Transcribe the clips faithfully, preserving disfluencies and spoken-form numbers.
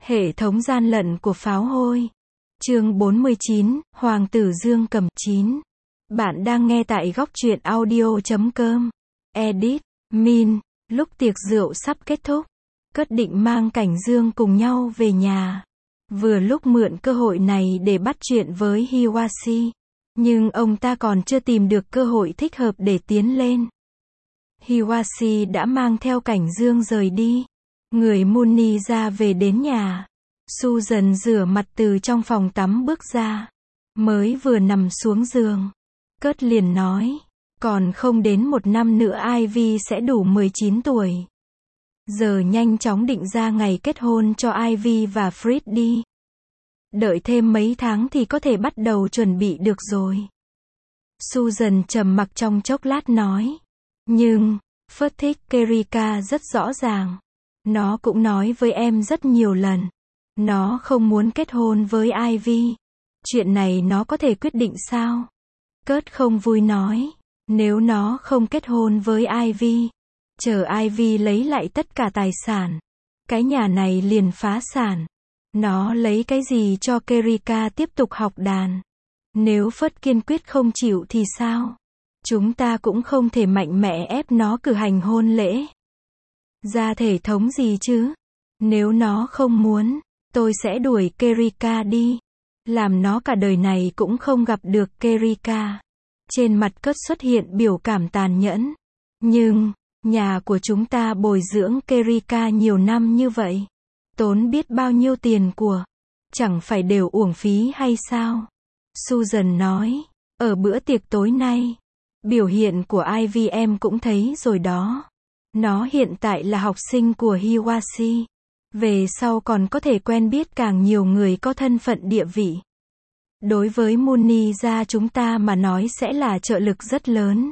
Hệ thống gian lận của pháo hôi. Chương bốn mươi chín, Hoàng tử Dương Cầm. chín. Bạn đang nghe tại góc truyện audio chấm com. Edit, Min. Lúc tiệc rượu sắp kết thúc, Cất định mang Cảnh Dương cùng nhau về nhà. Vừa lúc mượn cơ hội này để bắt chuyện với Hiwashi. Nhưng ông ta còn chưa tìm được cơ hội thích hợp để tiến lên. Hiwashi đã mang theo Cảnh Dương rời đi. Người Muni ra về đến nhà. Susan rửa mặt từ trong phòng tắm bước ra. Mới vừa nằm xuống giường, Cất liền nói, còn không đến một năm nữa Ivy sẽ đủ mười chín tuổi. Giờ nhanh chóng định ra ngày kết hôn cho Ivy và Fritz đi. Đợi thêm mấy tháng thì có thể bắt đầu chuẩn bị được rồi. Susan trầm mặc trong chốc lát nói, nhưng, Fritz thích Kerika rất rõ ràng. Nó cũng nói với em rất nhiều lần. Nó không muốn kết hôn với Ivy. Chuyện này nó có thể quyết định sao? Curt không vui nói, nếu nó không kết hôn với Ivy, chờ Ivy lấy lại tất cả tài sản, cái nhà này liền phá sản. Nó lấy cái gì cho Kerika tiếp tục học đàn? Nếu Phất kiên quyết không chịu thì sao? Chúng ta cũng không thể mạnh mẽ ép nó cử hành hôn lễ. Ra thể thống gì chứ? Nếu nó không muốn, tôi sẽ đuổi Kerika đi. Làm nó cả đời này cũng không gặp được Kerika. Trên mặt Curt xuất hiện biểu cảm tàn nhẫn. Nhưng, nhà của chúng ta bồi dưỡng Kerika nhiều năm như vậy. Tốn biết bao nhiêu tiền của. Chẳng phải đều uổng phí hay sao? Susan nói, ở bữa tiệc tối nay, biểu hiện của Ivy em cũng thấy rồi đó. Nó hiện tại là học sinh của Hiwashi. Về sau còn có thể quen biết càng nhiều người có thân phận địa vị. Đối với Muni gia chúng ta mà nói sẽ là trợ lực rất lớn.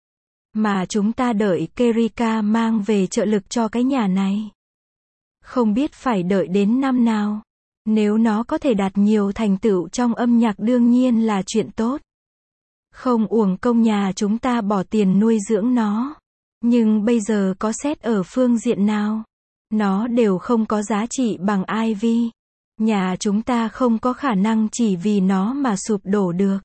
Mà chúng ta đợi Kerika mang về trợ lực cho cái nhà này. Không biết phải đợi đến năm nào. Nếu nó có thể đạt nhiều thành tựu trong âm nhạc đương nhiên là chuyện tốt. Không uổng công nhà chúng ta bỏ tiền nuôi dưỡng nó. Nhưng bây giờ có xét ở phương diện nào, nó đều không có giá trị bằng Ivy. Nhà chúng ta không có khả năng chỉ vì nó mà sụp đổ được.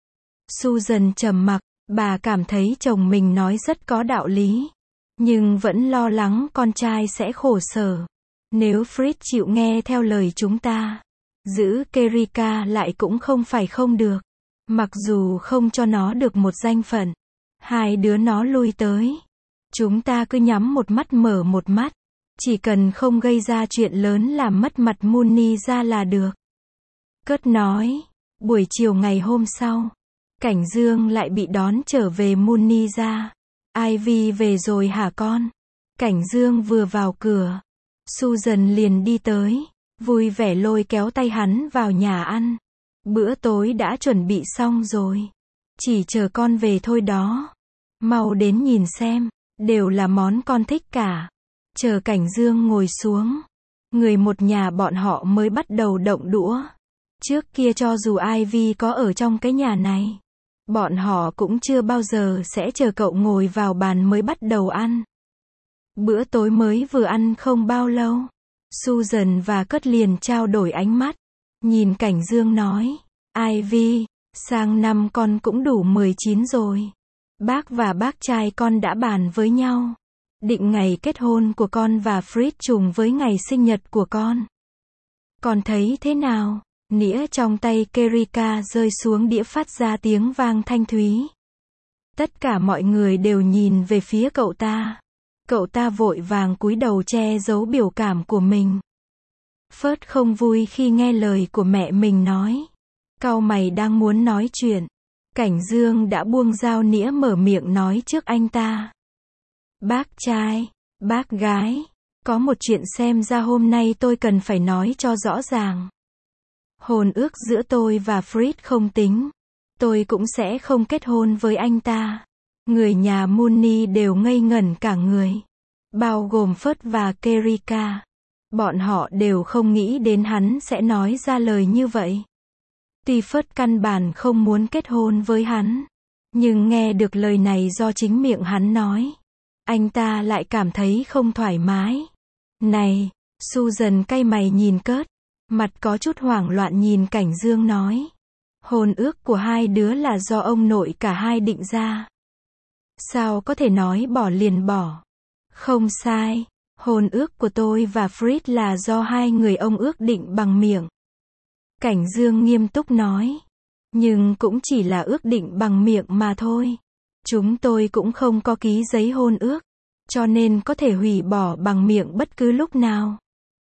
Susan trầm mặc, bà cảm thấy chồng mình nói rất có đạo lý. Nhưng vẫn lo lắng con trai sẽ khổ sở. Nếu Fritz chịu nghe theo lời chúng ta, giữ Kerika lại cũng không phải không được. Mặc dù không cho nó được một danh phận, hai đứa nó lui tới. Chúng ta cứ nhắm một mắt mở một mắt. Chỉ cần không gây ra chuyện lớn làm mất mặt Muni ra là được. Curt nói. Buổi chiều ngày hôm sau, Cảnh Dương lại bị đón trở về Muni ra. Ivy về rồi hả con? Cảnh Dương vừa vào cửa, Susan liền đi tới, vui vẻ lôi kéo tay hắn vào nhà ăn. Bữa tối đã chuẩn bị xong rồi. Chỉ chờ con về thôi đó. Mau đến nhìn xem. Đều là món con thích cả. Chờ Cảnh Dương ngồi xuống, người một nhà bọn họ mới bắt đầu động đũa. Trước kia cho dù Ivy có ở trong cái nhà này, bọn họ cũng chưa bao giờ sẽ chờ cậu ngồi vào bàn mới bắt đầu ăn. Bữa tối mới vừa ăn không bao lâu, Susan và Curt liền trao đổi ánh mắt. Nhìn Cảnh Dương nói, Ivy, sang năm con cũng đủ mười chín rồi. Bác và bác trai con đã bàn với nhau. Định ngày kết hôn của con và Fritz trùng với ngày sinh nhật của con. Con thấy thế nào? Nĩa trong tay Kerika rơi xuống đĩa phát ra tiếng vang thanh thúy. Tất cả mọi người đều nhìn về phía cậu ta. Cậu ta vội vàng cúi đầu che giấu biểu cảm của mình. Phớt không vui khi nghe lời của mẹ mình nói. Cau mày đang muốn nói chuyện. Cảnh Dương đã buông dao nĩa mở miệng nói trước anh ta. Bác trai, bác gái, có một chuyện xem ra hôm nay tôi cần phải nói cho rõ ràng. Hôn ước giữa tôi và Fritz không tính. Tôi cũng sẽ không kết hôn với anh ta. Người nhà Muni đều ngây ngẩn cả người. Bao gồm Phớt và Kerika. Bọn họ đều không nghĩ đến hắn sẽ nói ra lời như vậy. Tuy Phớt căn bản không muốn kết hôn với hắn, nhưng nghe được lời này do chính miệng hắn nói, anh ta lại cảm thấy không thoải mái. Này, Susan cay mày nhìn Kurt, mặt có chút hoảng loạn nhìn Cảnh Dương nói. Hôn ước của hai đứa là do ông nội cả hai định ra. Sao có thể nói bỏ liền bỏ? Không sai, hôn ước của tôi và Fritz là do hai người ông ước định bằng miệng. Cảnh Dương nghiêm túc nói. Nhưng cũng chỉ là ước định bằng miệng mà thôi. Chúng tôi cũng không có ký giấy hôn ước, cho nên có thể hủy bỏ bằng miệng bất cứ lúc nào.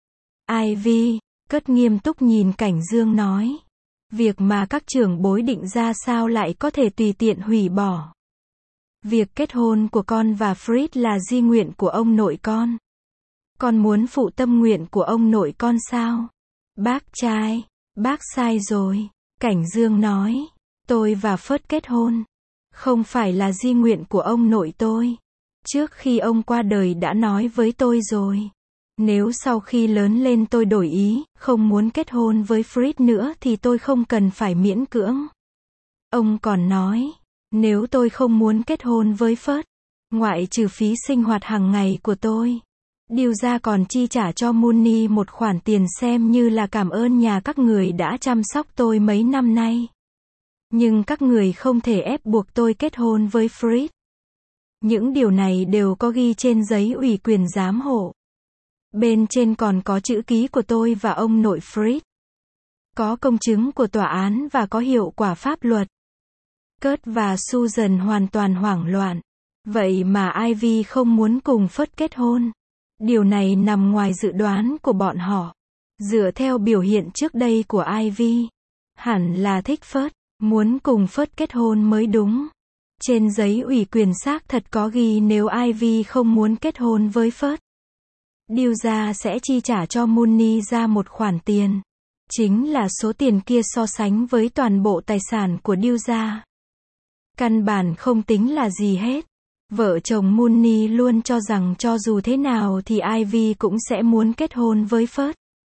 Ivy, Cất nghiêm túc nhìn Cảnh Dương nói. Việc mà các trưởng bối định ra sao lại có thể tùy tiện hủy bỏ. Việc kết hôn của con và Fritz là di nguyện của ông nội con. Con muốn phụ tâm nguyện của ông nội con sao? Bác trai, bác sai rồi. Cảnh Dương nói. Tôi và Phớt kết hôn. Không phải là di nguyện của ông nội tôi. Trước khi ông qua đời đã nói với tôi rồi. Nếu sau khi lớn lên tôi đổi ý, không muốn kết hôn với Fritz nữa thì tôi không cần phải miễn cưỡng. Ông còn nói, nếu tôi không muốn kết hôn với Phớt, ngoại trừ phí sinh hoạt hàng ngày của tôi, điều ra còn chi trả cho Mooney một khoản tiền xem như là cảm ơn nhà các người đã chăm sóc tôi mấy năm nay. Nhưng các người không thể ép buộc tôi kết hôn với Fritz. Những điều này đều có ghi trên giấy ủy quyền giám hộ. Bên trên còn có chữ ký của tôi và ông nội Fritz. Có công chứng của tòa án và có hiệu quả pháp luật. Kurt và Susan hoàn toàn hoảng loạn. Vậy mà Ivy không muốn cùng Phớt kết hôn. Điều này nằm ngoài dự đoán của bọn họ. Dựa theo biểu hiện trước đây của Ivy, hẳn là thích Phớt, muốn cùng Phớt kết hôn mới đúng. Trên giấy ủy quyền xác thật có ghi nếu Ivy không muốn kết hôn với Phớt, điều ra sẽ chi trả cho Mooney ra một khoản tiền. Chính là số tiền kia so sánh với toàn bộ tài sản của điêu gia. Căn bản không tính là gì hết. Vợ chồng Mooney luôn cho rằng cho dù thế nào thì Ivy cũng sẽ muốn kết hôn với Phớt.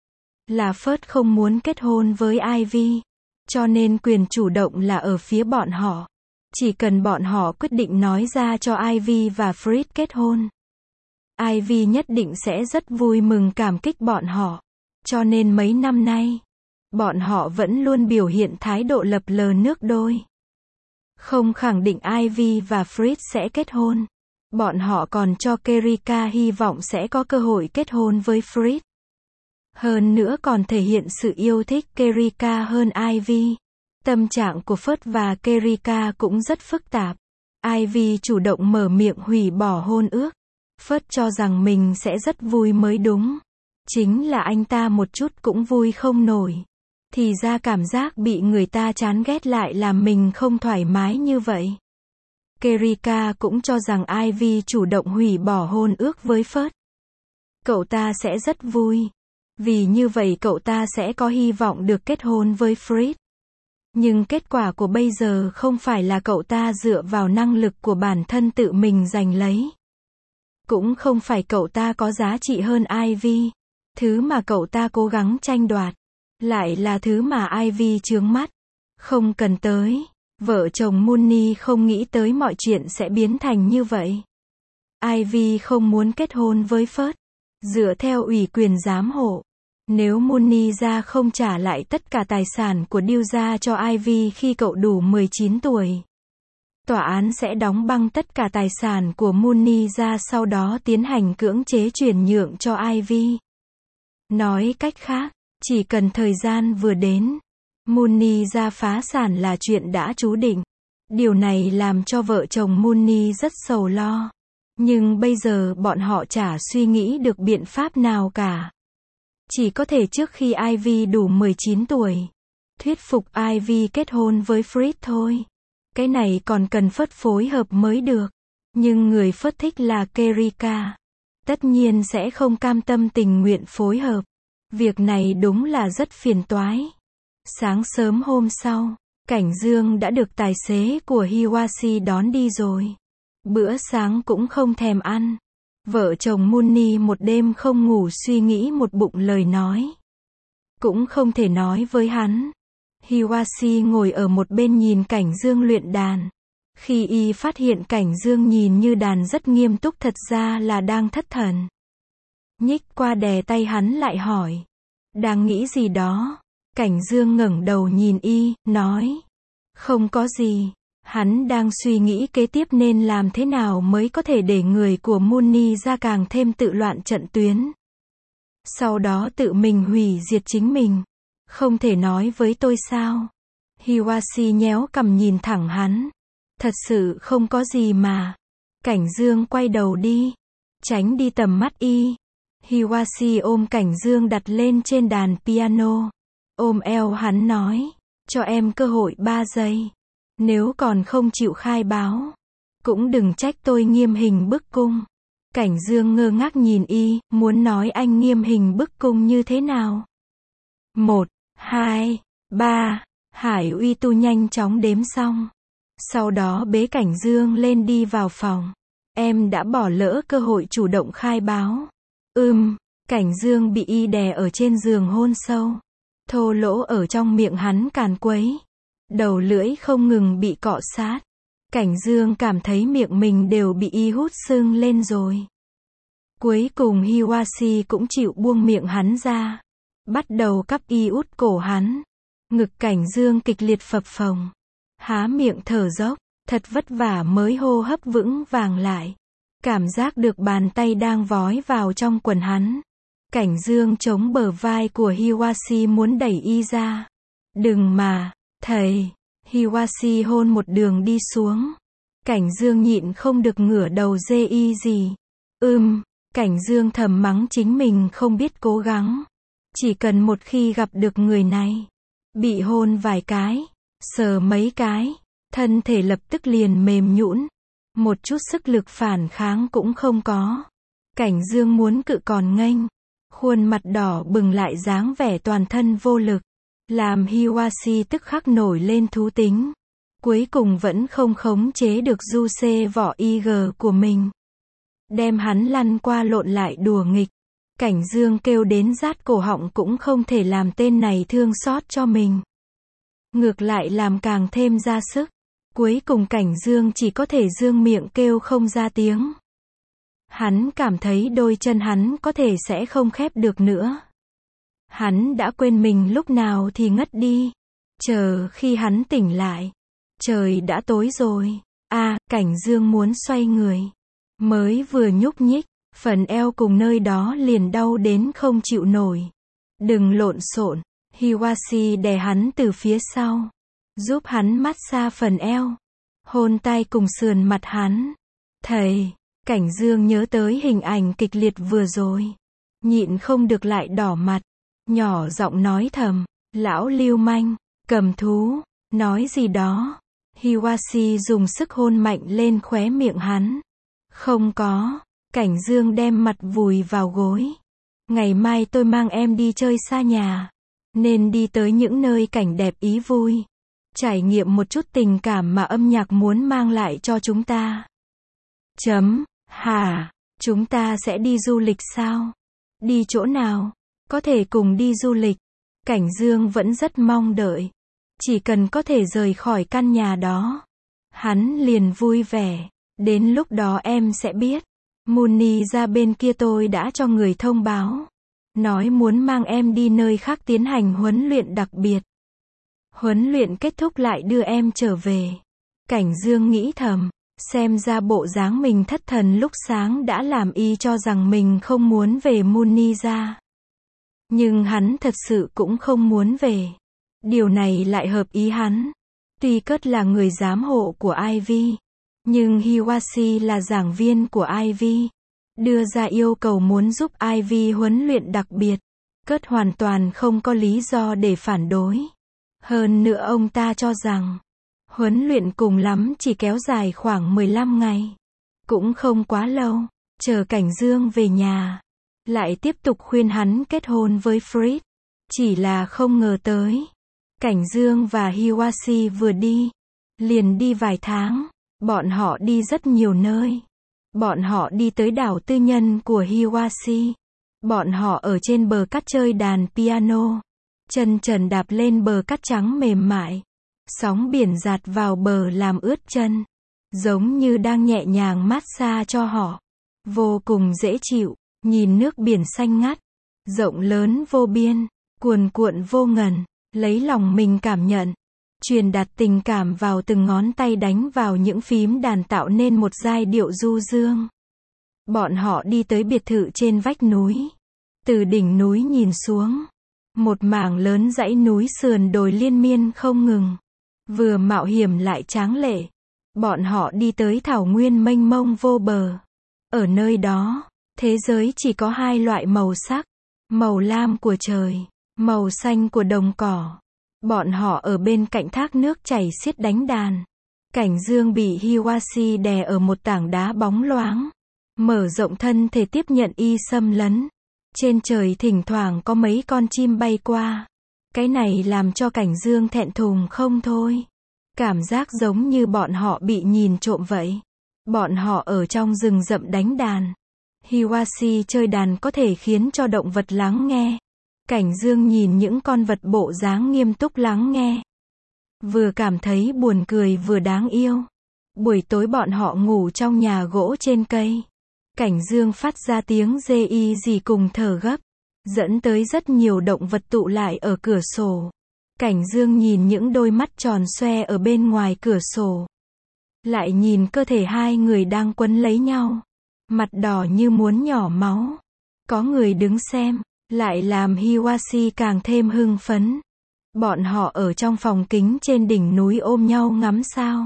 Là Phớt không muốn kết hôn với Ivy. Cho nên quyền chủ động là ở phía bọn họ. Chỉ cần bọn họ quyết định nói ra cho Ivy và Fritz kết hôn, Ivy nhất định sẽ rất vui mừng cảm kích bọn họ. Cho nên mấy năm nay, bọn họ vẫn luôn biểu hiện thái độ lập lờ nước đôi. Không khẳng định Ivy và Fritz sẽ kết hôn. Bọn họ còn cho Kerika hy vọng sẽ có cơ hội kết hôn với Fritz. Hơn nữa còn thể hiện sự yêu thích Kerika hơn Ivy. Tâm trạng của Phớt và Kerika cũng rất phức tạp. Ivy chủ động mở miệng hủy bỏ hôn ước. Phớt cho rằng mình sẽ rất vui mới đúng. Chính là anh ta một chút cũng vui không nổi. Thì ra cảm giác bị người ta chán ghét lại làm mình không thoải mái như vậy. Kerika cũng cho rằng Ivy chủ động hủy bỏ hôn ước với Phớt. Cậu ta sẽ rất vui. Vì như vậy cậu ta sẽ có hy vọng được kết hôn với Fritz. Nhưng kết quả của bây giờ không phải là cậu ta dựa vào năng lực của bản thân tự mình giành lấy. Cũng không phải cậu ta có giá trị hơn Ivy. Thứ mà cậu ta cố gắng tranh đoạt, lại là thứ mà Ivy chướng mắt. Không cần tới. Vợ chồng Mooney không nghĩ tới mọi chuyện sẽ biến thành như vậy. Ivy không muốn kết hôn với Phớt. Dựa theo ủy quyền giám hộ, nếu Mooney ra không trả lại tất cả tài sản của điêu gia cho Ivy khi cậu đủ mười chín tuổi, tòa án sẽ đóng băng tất cả tài sản của Mooney ra, sau đó tiến hành cưỡng chế chuyển nhượng cho Ivy. Nói cách khác, chỉ cần thời gian vừa đến, Mooney ra phá sản là chuyện đã chú định. Điều này làm cho vợ chồng Mooney rất sầu lo. Nhưng bây giờ bọn họ chả suy nghĩ được biện pháp nào cả. Chỉ có thể trước khi Ivy đủ mười chín tuổi, thuyết phục Ivy kết hôn với Fritz thôi. Cái này còn cần Phớt phối hợp mới được. Nhưng người Phớt thích là Kerika. Tất nhiên sẽ không cam tâm tình nguyện phối hợp. Việc này đúng là rất phiền toái. Sáng sớm hôm sau, Cảnh Dương đã được tài xế của Hiwashi đón đi rồi. Bữa sáng cũng không thèm ăn. Vợ chồng Mooney một đêm không ngủ suy nghĩ một bụng lời nói. Cũng không thể nói với hắn. Hiwashi ngồi ở một bên nhìn Cảnh Dương luyện đàn. Khi y phát hiện Cảnh Dương nhìn như đàn rất nghiêm túc, thật ra là đang thất thần. nhích qua đè tay hắn lại hỏi. Đang nghĩ gì đó? Cảnh Dương ngẩng đầu nhìn y, nói. Không có gì. Hắn đang suy nghĩ kế tiếp nên làm thế nào mới có thể để người của Muni ra càng thêm tự loạn trận tuyến. Sau đó tự mình hủy diệt chính mình. Không thể nói với tôi sao? Hiwashi nhéo cằm nhìn thẳng hắn. Thật sự không có gì mà. Cảnh Dương quay đầu đi. Tránh đi tầm mắt y. Hiwashi ôm Cảnh Dương đặt lên trên đàn piano. Ôm eo hắn nói. Cho em cơ hội ba giây. Nếu còn không chịu khai báo, cũng đừng trách tôi nghiêm hình bức cung. Cảnh Dương ngơ ngác nhìn y, muốn nói anh nghiêm hình bức cung như thế nào. Một, hai, ba, Hải Uy Tu nhanh chóng đếm xong. Sau đó bế Cảnh Dương lên đi vào phòng. Em đã bỏ lỡ cơ hội chủ động khai báo. Ừm, Cảnh Dương bị y đè ở trên giường hôn sâu. Thô lỗ ở trong miệng hắn càn quấy. Đầu lưỡi không ngừng bị cọ sát. Cảnh Dương cảm thấy miệng mình đều bị y hút sưng lên rồi. Cuối cùng Hiwashi cũng chịu buông miệng hắn ra. Bắt đầu cắp y út cổ hắn. Ngực Cảnh Dương kịch liệt phập phồng. Há miệng thở dốc. Thật vất vả mới hô hấp vững vàng lại. Cảm giác được bàn tay đang vói vào trong quần hắn. Cảnh Dương chống bờ vai của Hiwashi muốn đẩy y ra. Đừng mà, thầy. Hiwashi hôn một đường đi xuống. Cảnh Dương nhịn không được ngửa đầu dê y gì. Ừm, Cảnh Dương thầm mắng chính mình không biết cố gắng. Chỉ cần một khi gặp được người này, bị hôn vài cái, sờ mấy cái, thân thể lập tức liền mềm nhũn, một chút sức lực phản kháng cũng không có. Cảnh Dương muốn cự còn nghênh, khuôn mặt đỏ bừng lại dáng vẻ toàn thân vô lực, làm Hiwashi tức khắc nổi lên thú tính. Cuối cùng vẫn không khống chế được du xê vỏ i giê của mình. Đem hắn lăn qua lộn lại đùa nghịch. Cảnh Dương kêu đến rát cổ họng cũng không thể làm tên này thương xót cho mình. Ngược lại làm càng thêm ra sức. Cuối cùng Cảnh Dương chỉ có thể dương miệng kêu không ra tiếng. Hắn cảm thấy đôi chân hắn có thể sẽ không khép được nữa. Hắn đã quên mình lúc nào thì ngất đi. Chờ khi hắn tỉnh lại, trời đã tối rồi. A, à, Cảnh Dương muốn xoay người. Mới vừa nhúc nhích, phần eo cùng nơi đó liền đau đến không chịu nổi. Đừng lộn xộn. Hiwashi đè hắn từ phía sau, giúp hắn massage phần eo, hôn tay cùng sườn mặt hắn. Thầy, Cảnh Dương nhớ tới hình ảnh kịch liệt vừa rồi, nhịn không được lại đỏ mặt, nhỏ giọng nói thầm, lão lưu manh, cầm thú, nói gì đó. Hiwashi dùng sức hôn mạnh lên khóe miệng hắn. Không có. Cảnh Dương đem mặt vùi vào gối. Ngày mai tôi mang em đi chơi xa nhà. Nên đi tới những nơi cảnh đẹp ý vui. Trải nghiệm một chút tình cảm mà âm nhạc muốn mang lại cho chúng ta. Chấm. Hả? Chúng ta sẽ đi du lịch sao? Đi chỗ nào? Có thể cùng đi du lịch. Cảnh Dương vẫn rất mong đợi. Chỉ cần có thể rời khỏi căn nhà đó, hắn liền vui vẻ. Đến lúc đó em sẽ biết. Muni ra bên kia tôi đã cho người thông báo. Nói muốn mang em đi nơi khác tiến hành huấn luyện đặc biệt. Huấn luyện kết thúc lại đưa em trở về. Cảnh Dương nghĩ thầm, xem ra bộ dáng mình thất thần lúc sáng đã làm y cho rằng mình không muốn về Muni ra. Nhưng hắn thật sự cũng không muốn về. Điều này lại hợp ý hắn. Tuy Cất là người giám hộ của Ivy, nhưng Hiwashi là giảng viên của Ivy. Đưa ra yêu cầu muốn giúp Ivy huấn luyện đặc biệt. Cất hoàn toàn không có lý do để phản đối. Hơn nữa ông ta cho rằng, huấn luyện cùng lắm chỉ kéo dài khoảng mười lăm ngày. Cũng không quá lâu. Chờ Cảnh Dương về nhà, lại tiếp tục khuyên hắn kết hôn với Fritz. Chỉ là không ngờ tới, Cảnh Dương và Hiwashi vừa đi, liền đi vài tháng. Bọn họ đi rất nhiều nơi. Bọn họ đi tới đảo tư nhân của Hiwashi. Bọn họ ở trên bờ cát chơi đàn piano. Chân trần đạp lên bờ cát trắng mềm mại. Sóng biển dạt vào bờ làm ướt chân. Giống như đang nhẹ nhàng massage cho họ. Vô cùng dễ chịu. nhìn nước biển xanh ngắt, rộng lớn vô biên, cuồn cuộn vô ngần, lấy lòng mình cảm nhận, truyền đạt tình cảm vào từng ngón tay đánh vào những phím đàn tạo nên một giai điệu du dương. Bọn họ đi tới biệt thự trên vách núi. Từ đỉnh núi nhìn xuống, một mảng lớn dãy núi sườn đồi liên miên không ngừng, vừa mạo hiểm lại tráng lệ. Bọn họ đi tới thảo nguyên mênh mông vô bờ. Ở nơi đó, thế giới chỉ có hai loại màu sắc, màu lam của trời, màu xanh của đồng cỏ. Bọn họ ở bên cạnh thác nước chảy xiết đánh đàn. Cảnh Dương bị Hiwashi đè ở một tảng đá bóng loáng, mở rộng thân thể tiếp nhận y xâm lấn. Trên trời thỉnh thoảng có mấy con chim bay qua. Cái này làm cho Cảnh Dương thẹn thùng không thôi. Cảm giác giống như bọn họ bị nhìn trộm vậy. Bọn họ ở trong rừng rậm đánh đàn. Hiwashi chơi đàn có thể khiến cho động vật lắng nghe. Cảnh Dương nhìn những con vật bộ dáng nghiêm túc lắng nghe. Vừa cảm thấy buồn cười vừa đáng yêu. Buổi tối bọn họ ngủ trong nhà gỗ trên cây. Cảnh Dương phát ra tiếng rê y gì cùng thở gấp, dẫn tới rất nhiều động vật tụ lại ở cửa sổ. Cảnh Dương nhìn những đôi mắt tròn xoe ở bên ngoài cửa sổ. Lại nhìn cơ thể hai người đang quấn lấy nhau. Mặt đỏ như muốn nhỏ máu. Có người đứng xem, lại làm Hiwashi càng thêm hưng phấn. Bọn họ ở trong phòng kính trên đỉnh núi ôm nhau ngắm sao.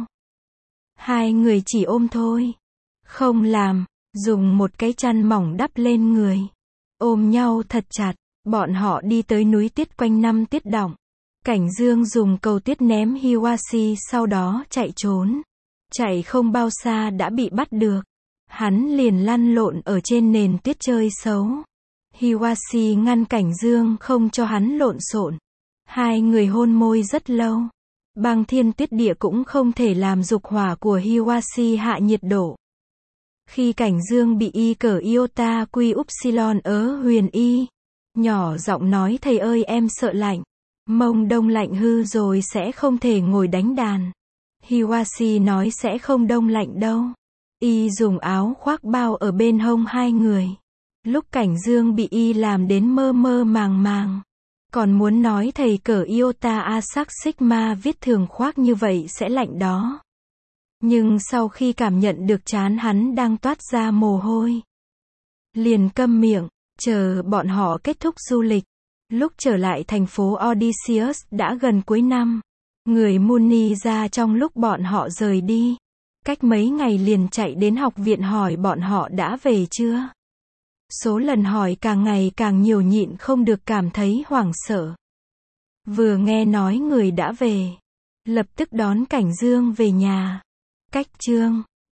Hai người chỉ ôm thôi. Không làm, dùng một cái chăn mỏng đắp lên người. Ôm nhau thật chặt, bọn họ đi tới núi tuyết quanh năm tuyết đọng. Cảnh Dương dùng cầu tuyết ném Hiwashi sau đó chạy trốn. Chạy không bao xa đã bị bắt được. Hắn liền lăn lộn ở trên nền tuyết chơi xấu. Hiwashi ngăn Cảnh Dương không cho hắn lộn xộn. Hai người hôn môi rất lâu. Băng thiên tuyết địa cũng không thể làm dục hỏa của Hiwashi hạ nhiệt độ. Khi Cảnh Dương bị y cờ iota quy upsilon ớ huyền y, nhỏ giọng nói thầy ơi em sợ lạnh. Mông đông lạnh hư rồi sẽ không thể ngồi đánh đàn. Hiwashi nói sẽ không đông lạnh đâu. Y dùng áo khoác bao ở bên hông hai người. Lúc Cảnh Dương bị y làm đến mơ mơ màng màng. Còn muốn nói thầy cờ iota a sắc sigma viết thường khoác như vậy sẽ lạnh đó. Nhưng sau khi cảm nhận được trán hắn đang toát ra mồ hôi, liền câm miệng, chờ bọn họ kết thúc du lịch. Lúc trở lại thành phố Odysseus đã gần cuối năm. Người Muni ra trong lúc bọn họ rời đi. Cách mấy ngày liền chạy đến học viện hỏi bọn họ đã về chưa. Số lần hỏi càng ngày càng nhiều nhịn không được cảm thấy hoảng sợ. Vừa nghe nói người đã về, lập tức đón Cảnh Dương về nhà. Cách chương